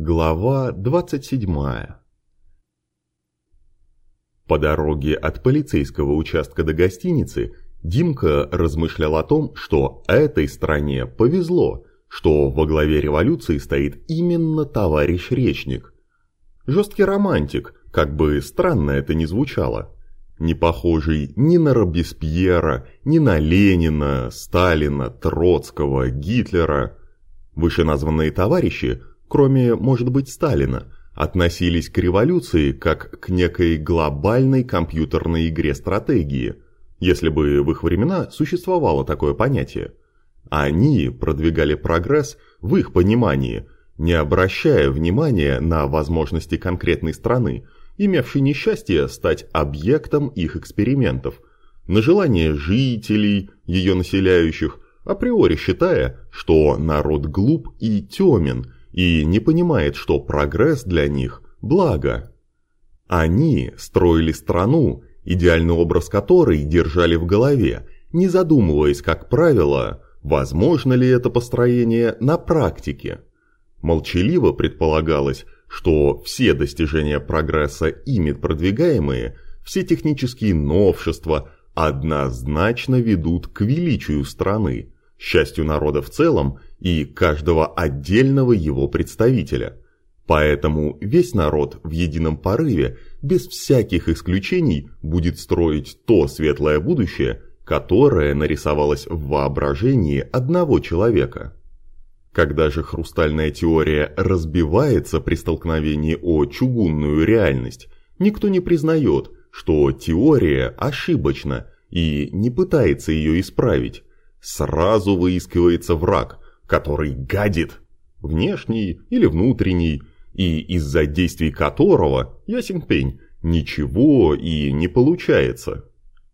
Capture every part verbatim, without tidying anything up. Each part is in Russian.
Глава двадцать седьмая. По дороге от полицейского участка до гостиницы Димка размышлял о том, что этой стране повезло, что во главе революции стоит именно товарищ Речник. Жесткий романтик, как бы странно это ни звучало, не похожий ни на Робеспьера, ни на Ленина, Сталина, Троцкого, Гитлера. Вышеназванные товарищи, кроме, может быть, Сталина, относились к революции как к некой глобальной компьютерной игре стратегии, если бы в их времена существовало такое понятие. Они продвигали прогресс в их понимании, не обращая внимания на возможности конкретной страны, имевшей несчастье стать объектом их экспериментов, на желание жителей, ее населяющих, априори считая, что народ глуп и темен, и не понимает, что прогресс для них – благо. Они строили страну, идеальный образ которой держали в голове, не задумываясь, как правило, возможно ли это построение на практике. Молчаливо предполагалось, что все достижения прогресса ими продвигаемые, все технические новшества однозначно ведут к величию страны, счастью народа в целом и каждого отдельного его представителя. Поэтому весь народ в едином порыве, без всяких исключений, будет строить то светлое будущее, которое нарисовалось в воображении одного человека. Когда же хрустальная теория разбивается при столкновении о чугунную реальность, никто не признает, что теория ошибочна и не пытается ее исправить. Сразу выискивается враг, который гадит, внешний или внутренний, и из-за действий которого, ясен пень, ничего и не получается.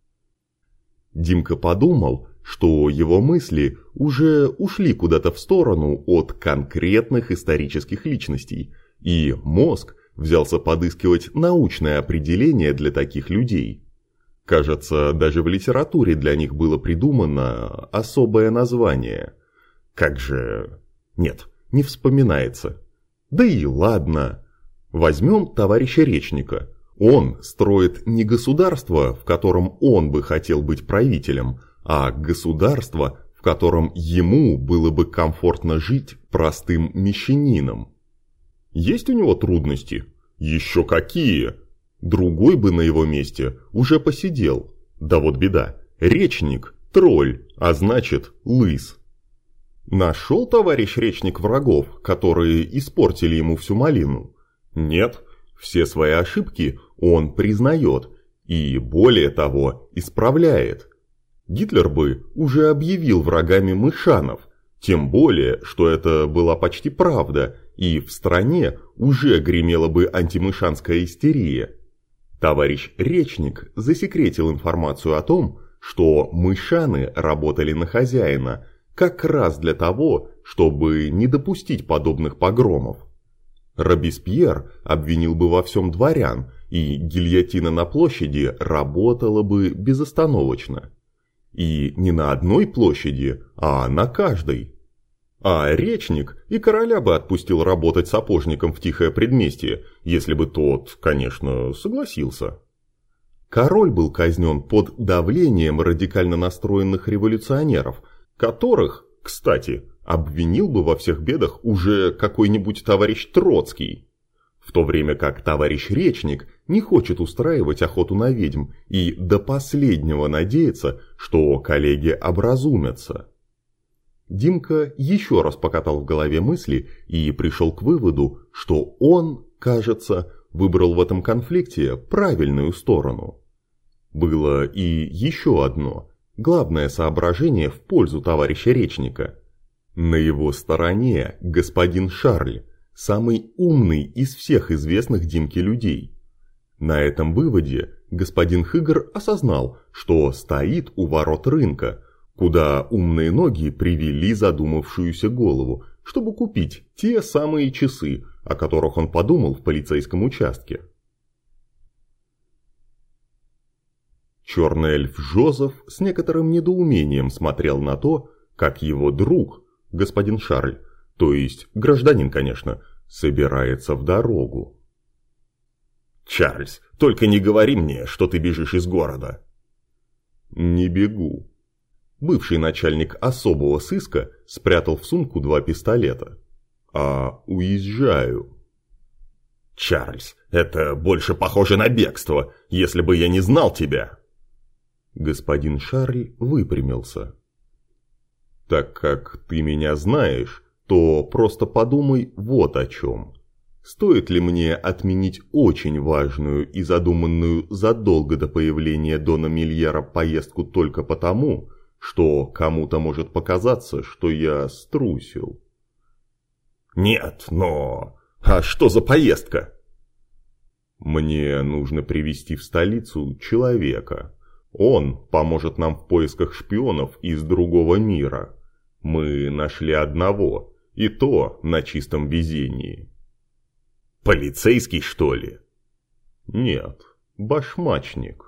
Димка подумал, что его мысли уже ушли куда-то в сторону от конкретных исторических личностей, и мозг взялся подыскивать научное определение для таких людей. Кажется, даже в литературе для них было придумано особое название. Как же... Нет, не вспоминается. Да и ладно. Возьмем товарища Речника. Он строит не государство, в котором он бы хотел быть правителем, а государство, в котором ему было бы комфортно жить простым мещанином. Есть у него трудности? Еще какие! Другой бы на его месте уже посидел. Да вот беда. Речник – тролль, а значит лыс. Нашел товарищ Речник врагов, которые испортили ему всю малину? Нет, все свои ошибки он признает и, более того, исправляет. Гитлер бы уже объявил врагами мышанов, тем более, что это была почти правда, и в стране уже гремела бы антимышанская истерия. Товарищ Речник засекретил информацию о том, что мышаны работали на хозяина, как раз для того, чтобы не допустить подобных погромов. Робеспьер обвинил бы во всем дворян, и гильотина на площади работала бы безостановочно. И не на одной площади, а на каждой. А Речник и короля бы отпустил работать сапожником в тихое предместье, если бы тот, конечно, согласился. Король был казнен под давлением радикально настроенных революционеров, которых, кстати, обвинил бы во всех бедах уже какой-нибудь товарищ Троцкий. В то время как товарищ Речник не хочет устраивать охоту на ведьм и до последнего надеется, что коллеги образумятся. Димка еще раз покатал в голове мысли и пришел к выводу, что он, кажется, выбрал в этом конфликте правильную сторону. Было и еще одно, главное соображение в пользу товарища Речника. На его стороне господин Шарль, самый умный из всех известных Димке людей. На этом выводе господин Хыгр осознал, что стоит у ворот рынка, куда умные ноги привели задумавшуюся голову, чтобы купить те самые часы, о которых он подумал в полицейском участке. Черный эльф Жозеф с некоторым недоумением смотрел на то, как его друг, господин Шарль, то есть гражданин, конечно, собирается в дорогу. «Чарльз, только не говори мне, что ты бежишь из города». «Не бегу». Бывший начальник особого сыска спрятал в сумку два пистолета. «А уезжаю». «Чарльз, это больше похоже на бегство, если бы я не знал тебя». Господин Шарль выпрямился. «Так как ты меня знаешь, то просто подумай вот о чем. Стоит ли мне отменить очень важную и задуманную задолго до появления Дона Мильера поездку только потому, что кому-то может показаться, что я струсил?» «Нет, но... А что за поездка?» «Мне нужно привезти в столицу человека. Он поможет нам в поисках шпионов из другого мира. Мы нашли одного, и то на чистом везении». «Полицейский, что ли?» «Нет, башмачник».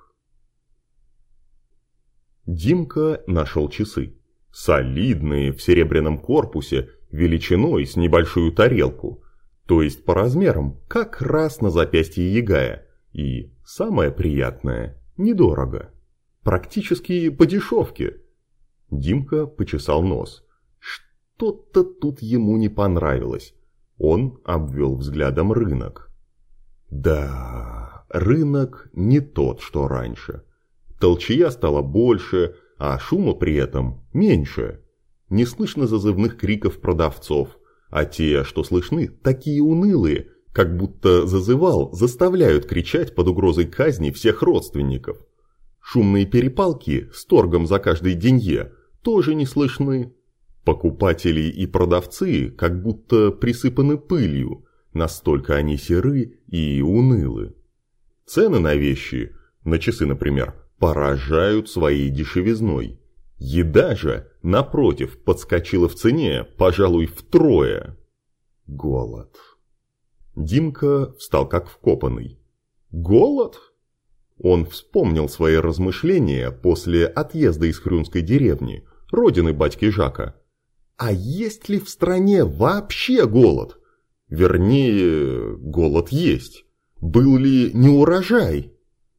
Димка нашел часы. Солидные, в серебряном корпусе, величиной с небольшую тарелку. То есть по размерам, как раз на запястье Ягая. И, самое приятное, недорого. Практически по дешевке. Димка почесал нос. Что-то тут ему не понравилось. Он обвел взглядом рынок. Да, рынок не тот, что раньше. Толчья стало больше, а шума при этом меньше. Не слышно зазывных криков продавцов, а те, что слышны, такие унылые, как будто зазывал заставляют кричать под угрозой казни всех родственников. Шумные перепалки с торгом за каждый денье тоже не слышны. Покупатели и продавцы как будто присыпаны пылью, настолько они серы и унылы. Цены на вещи, на часы, например, поражают своей дешевизной. Еда же, напротив, подскочила в цене, пожалуй, втрое. Голод. Димка встал как вкопанный. Голод? Он вспомнил свои размышления после отъезда из Хрюнской деревни, родины батьки Жака. А есть ли в стране вообще голод? Вернее, голод есть. Был ли неурожай?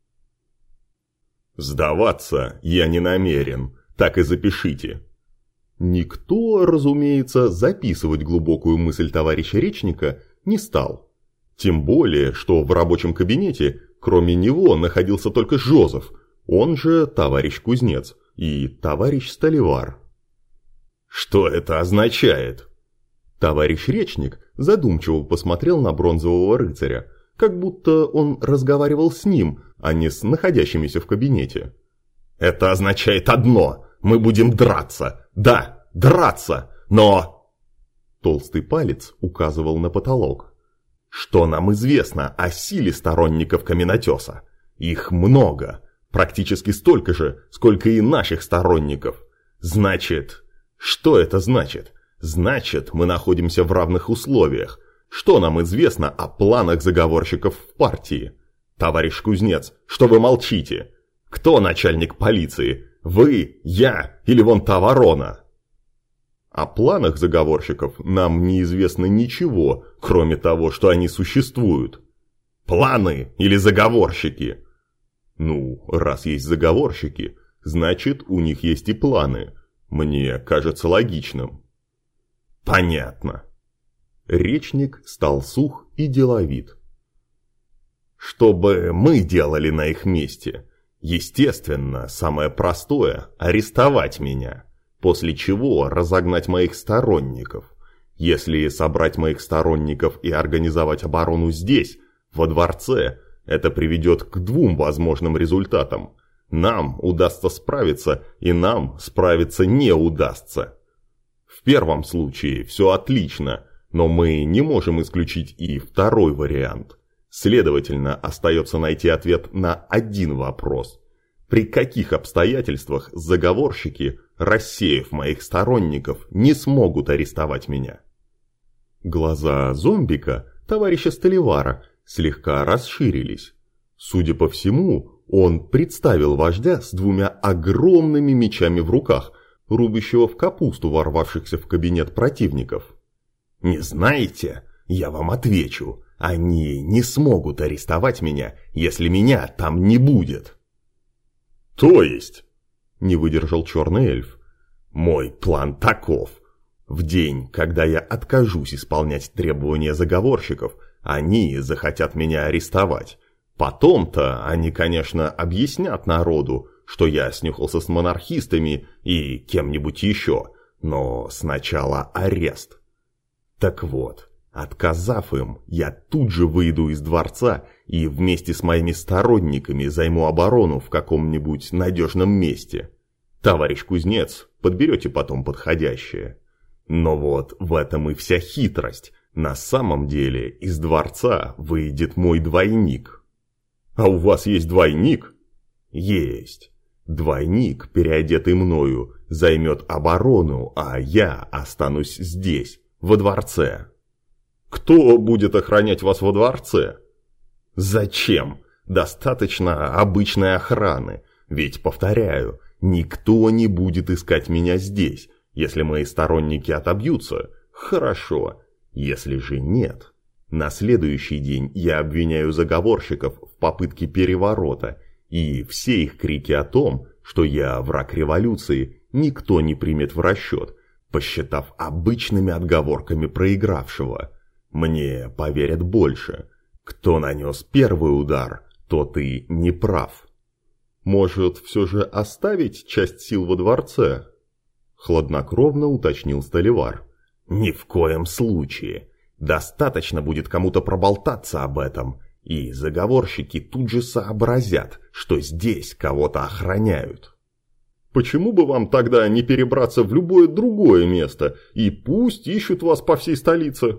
«Сдаваться я не намерен, так и запишите». Никто, разумеется, записывать глубокую мысль товарища Речника не стал. Тем более, что в рабочем кабинете, кроме него, находился только Жозеф, он же товарищ Кузнец и товарищ Столевар. «Что это означает?» Товарищ Речник задумчиво посмотрел на бронзового рыцаря, как будто он разговаривал с ним, а не с находящимися в кабинете. «Это означает одно. Мы будем драться. Да, драться. Но...» Толстый палец указывал на потолок. «Что нам известно о силе сторонников каменотеса? Их много. Практически столько же, сколько и наших сторонников. Значит... Что это значит? Значит, мы находимся в равных условиях. Что нам известно о планах заговорщиков в партии? Товарищ Кузнец, что вы молчите? Кто начальник полиции? Вы, я или вон та ворона?» О планах заговорщиков нам неизвестно ничего, кроме того, что они существуют. Планы или заговорщики? Ну, раз есть заговорщики, значит, у них есть и планы. Мне кажется логичным. Понятно. Речник стал сух и деловит. Что бы мы делали на их месте? Естественно, самое простое – арестовать меня, после чего разогнать моих сторонников. Если собрать моих сторонников и организовать оборону здесь, во дворце, это приведет к двум возможным результатам. Нам удастся справиться, и нам справиться не удастся. В первом случае все отлично, но мы не можем исключить и второй вариант. Следовательно, остается найти ответ на один вопрос. При каких обстоятельствах заговорщики, рассеяв моих сторонников, не смогут арестовать меня? Глаза зомбика, товарища Столевара, слегка расширились. Судя по всему, он представил вождя с двумя огромными мечами в руках, рубящего в капусту ворвавшихся в кабинет противников. «Не знаете? Я вам отвечу, они не смогут арестовать меня, если меня там не будет. То есть, не выдержал черный эльф, мой план таков. В день, когда я откажусь исполнять требования заговорщиков, они захотят меня арестовать. Потом-то они, конечно, объяснят народу, что я снюхался с монархистами и кем-нибудь еще, но сначала арест. Так вот, отказав им, я тут же выйду из дворца и вместе с моими сторонниками займу оборону в каком-нибудь надежном месте. Товарищ кузнец, подберете потом подходящее. Но вот в этом и вся хитрость. На самом деле из дворца выйдет мой двойник. А у вас есть двойник? Есть. Двойник, переодетый мною, займет оборону, а я останусь здесь, во дворце. Кто будет охранять вас во дворце? Зачем? Достаточно обычной охраны. Ведь, повторяю, никто не будет искать меня здесь. Если мои сторонники отобьются, хорошо. Если же нет, на следующий день я обвиняю заговорщиков в попытке переворота, и все их крики о том, что я враг революции, никто не примет в расчет, посчитав обычными отговорками проигравшего. Мне поверят больше. Кто нанес первый удар, тот и не прав. Может, все же оставить часть сил во дворце? Хладнокровно уточнил Столивар. Ни в коем случае. Достаточно будет кому-то проболтаться об этом, и заговорщики тут же сообразят, что здесь кого-то охраняют. Почему бы вам тогда не перебраться в любое другое место, и пусть ищут вас по всей столице?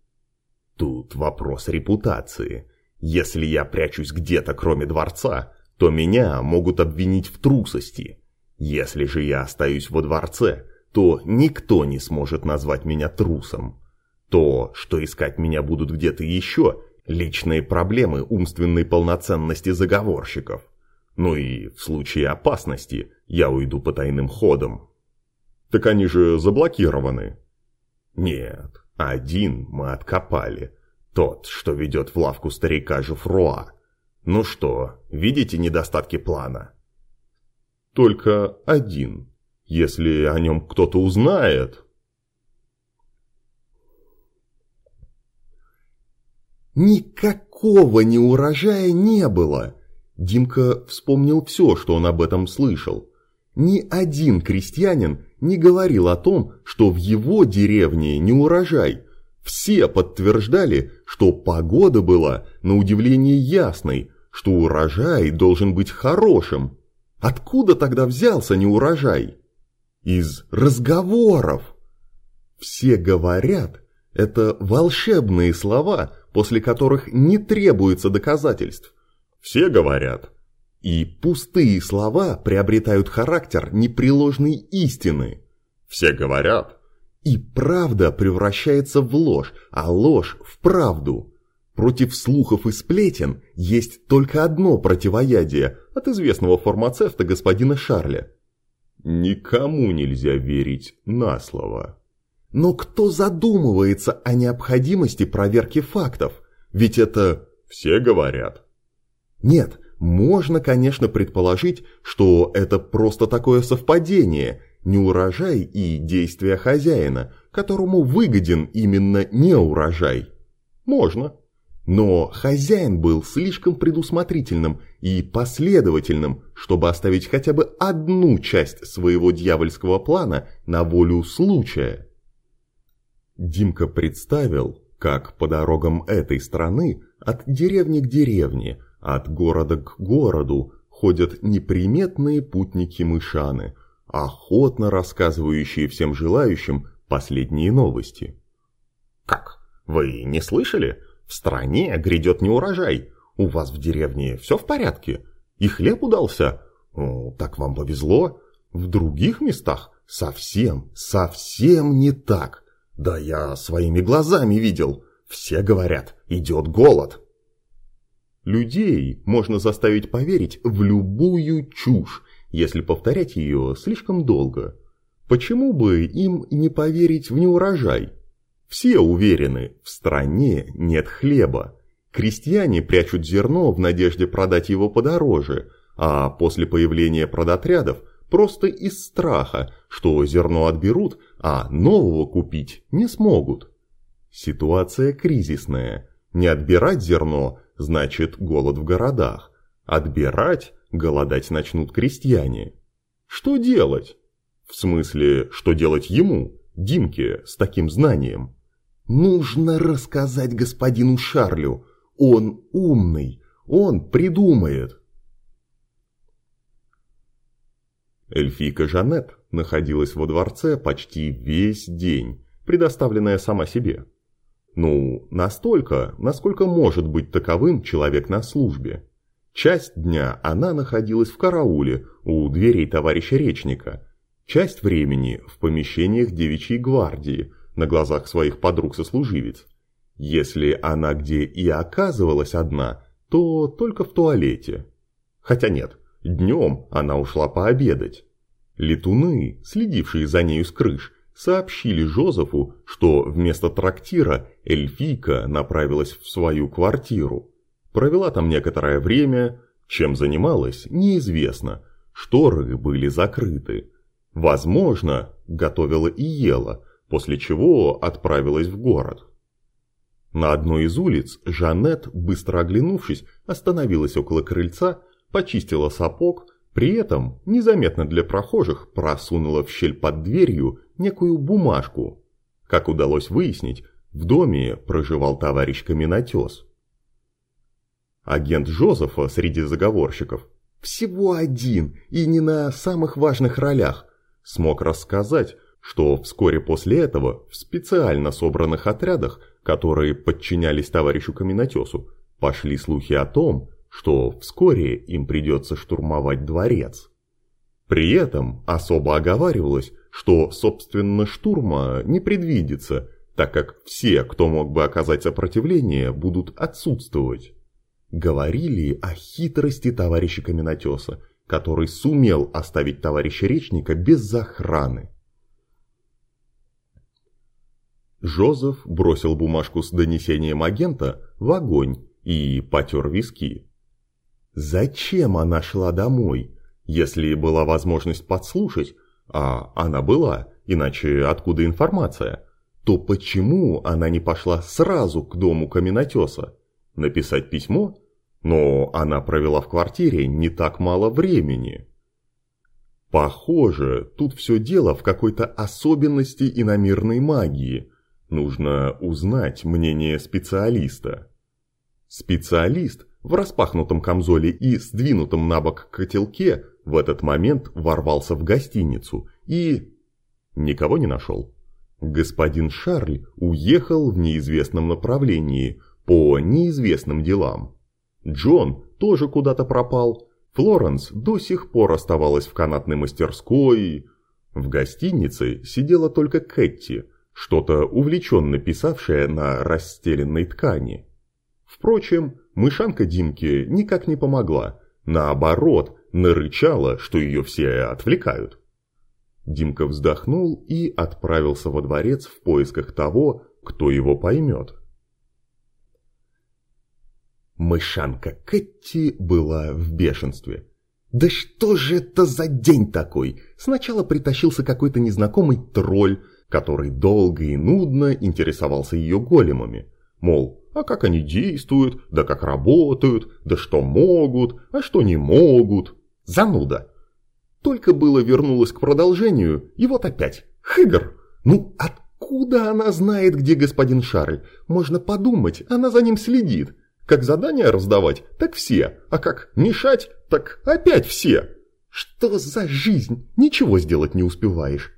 Тут вопрос репутации. Если я прячусь где-то кроме дворца, то меня могут обвинить в трусости. Если же я остаюсь во дворце, то никто не сможет назвать меня трусом. То, что искать меня будут где-то еще, личные проблемы умственной полноценности заговорщиков. Ну и в случае опасности я уйду по тайным ходам. Так они же заблокированы. Нет, один мы откопали. Тот, что ведет в лавку старика Жофруа. Ну что, видите недостатки плана? Только один. Если о нем кто-то узнает... Никакого неурожая не было. Димка вспомнил все, что он об этом слышал. Ни один крестьянин не говорил о том, что в его деревне неурожай. Все подтверждали, что погода была на удивление ясной, что урожай должен быть хорошим. Откуда тогда взялся неурожай? Из разговоров. Все говорят, это волшебные слова, после которых не требуется доказательств. Все говорят. И пустые слова приобретают характер непреложной истины. Все говорят. И правда превращается в ложь, а ложь в правду. Против слухов и сплетен есть только одно противоядие от известного фармацевта господина Шарля. Никому нельзя верить на слово. Но кто задумывается о необходимости проверки фактов? Ведь это все говорят. Нет, можно, конечно, предположить, что это просто такое совпадение, неурожай и действия хозяина, которому выгоден именно неурожай. Можно. Но хозяин был слишком предусмотрительным и последовательным, чтобы оставить хотя бы одну часть своего дьявольского плана на волю случая. Димка представил, как по дорогам этой страны, от деревни к деревне, от города к городу, ходят неприметные путники-мышаны, охотно рассказывающие всем желающим последние новости. «Как? Вы не слышали? В стране грядет неурожай. У вас в деревне все в порядке? И хлеб удался? О, так вам повезло. В других местах совсем, совсем не так. Да я своими глазами видел. Все говорят, идет голод». Людей можно заставить поверить в любую чушь, если повторять ее слишком долго. Почему бы им не поверить в неурожай? Все уверены, в стране нет хлеба. Крестьяне прячут зерно в надежде продать его подороже, а после появления продотрядов просто из страха, что зерно отберут, а нового купить не смогут. Ситуация кризисная. Не отбирать зерно – значит голод в городах. Отбирать – голодать начнут крестьяне. Что делать? В смысле, что делать ему, Димке, с таким знанием? Нужно рассказать господину Шарлю. Он умный, он придумает. Эльфийка Жанет находилась во дворце почти весь день, предоставленная сама себе. Ну, настолько, насколько может быть таковым человек на службе. Часть дня она находилась в карауле у дверей товарища Речника, часть времени в помещениях девичьей гвардии, на глазах своих подруг-сослуживиц. Если она где и оказывалась одна, то только в туалете. Хотя нет, днем она ушла пообедать. Летуны, следившие за нею с крыш, сообщили Жозефу, что вместо трактира эльфийка направилась в свою квартиру. Провела там некоторое время, чем занималась, неизвестно, шторы были закрыты. Возможно, готовила и ела, после чего отправилась в город. На одной из улиц Жанет, быстро оглянувшись, остановилась около крыльца, почистила сапог, при этом незаметно для прохожих просунула в щель под дверью некую бумажку. Как удалось выяснить, в доме проживал товарищ Каменотес. Агент Жозефа среди заговорщиков, всего один и не на самых важных ролях, смог рассказать, что вскоре после этого в специально собранных отрядах, которые подчинялись товарищу Каменотесу, пошли слухи о том, что вскоре им придется штурмовать дворец. При этом особо оговаривалось, что, собственно, штурма не предвидится, так как все, кто мог бы оказать сопротивление, будут отсутствовать. Говорили о хитрости товарища Каменотеса, который сумел оставить товарища Речника без охраны. Жозеф бросил бумажку с донесением агента в огонь и потер виски. Зачем она шла домой, если была возможность подслушать, а она была, иначе откуда информация, то почему она не пошла сразу к дому Каменотеса? Написать письмо? Но она провела в квартире не так мало времени. Похоже, тут все дело в какой-то особенности иномирной магии. Нужно узнать мнение специалиста. Специалист в распахнутом камзоле и сдвинутом на бок котелке в этот момент ворвался в гостиницу и... никого не нашел. Господин Шарль уехал в неизвестном направлении, по неизвестным делам. Джон тоже куда-то пропал. Флоренс до сих пор оставалась в канатной мастерской. В гостинице сидела только Кэтти, что-то увлеченно писавшая на расстеленной ткани. Впрочем, мышанка Димке никак не помогла, наоборот, нарычала, что ее все отвлекают. Димка вздохнул и отправился во дворец в поисках того, кто его поймет. Мышанка Кэтти была в бешенстве. Да что же это за день такой? Сначала притащился какой-то незнакомый тролль, который долго и нудно интересовался ее големами. Мол, а как они действуют, да как работают, да что могут, а что не могут. Зануда. Только было вернулась к продолжению, и вот опять. Хыгр! Ну откуда она знает, где господин Шарль? Можно подумать, она за ним следит. Как задания раздавать, так все, а как мешать, так опять все. Что за жизнь? Ничего сделать не успеваешь.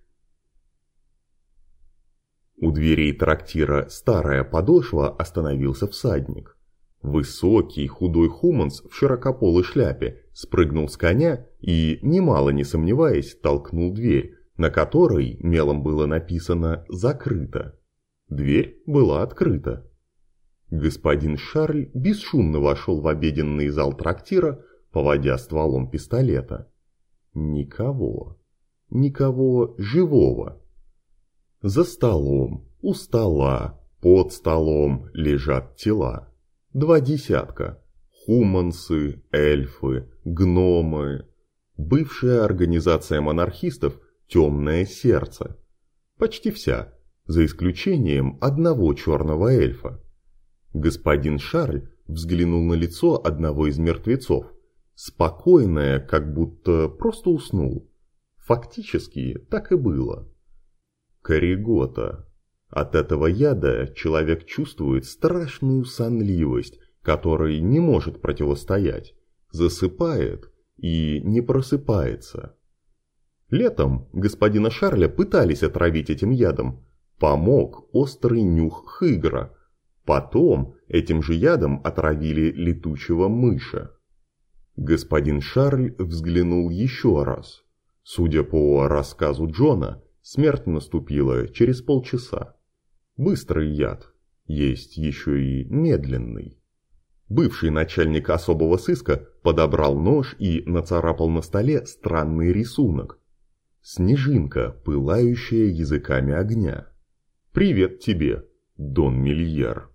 У дверей трактира «Старая подошва» остановился всадник. Высокий, худой хуманс в широкополой шляпе спрыгнул с коня и, немало не сомневаясь, толкнул дверь, на которой мелом было написано «Закрыто». Дверь была открыта. Господин Шарль бесшумно вошел в обеденный зал трактира, поводя стволом пистолета. Никого. Никого живого. За столом, У стола, под столом лежат тела. Два десятка. Хумансы, эльфы, гномы. Бывшая организация монархистов «Темное сердце». Почти вся, за исключением одного черного эльфа. Господин Шарль взглянул на лицо одного из мертвецов. Спокойное, как будто просто уснул. Фактически так и было. Коригота. От этого яда человек чувствует страшную сонливость, которой не может противостоять, засыпает и не просыпается. Летом господина Шарля пытались отравить этим ядом. Помог острый нюх хыгра. Потом этим же ядом отравили летучего мыша. Господин Шарль взглянул еще раз. Судя по рассказу Джона, смерть наступила через полчаса. Быстрый яд. Есть еще и медленный. Бывший начальник особого сыска подобрал нож и нацарапал на столе странный рисунок. Снежинка, пылающая языками огня. «Привет тебе, Дон Мильер».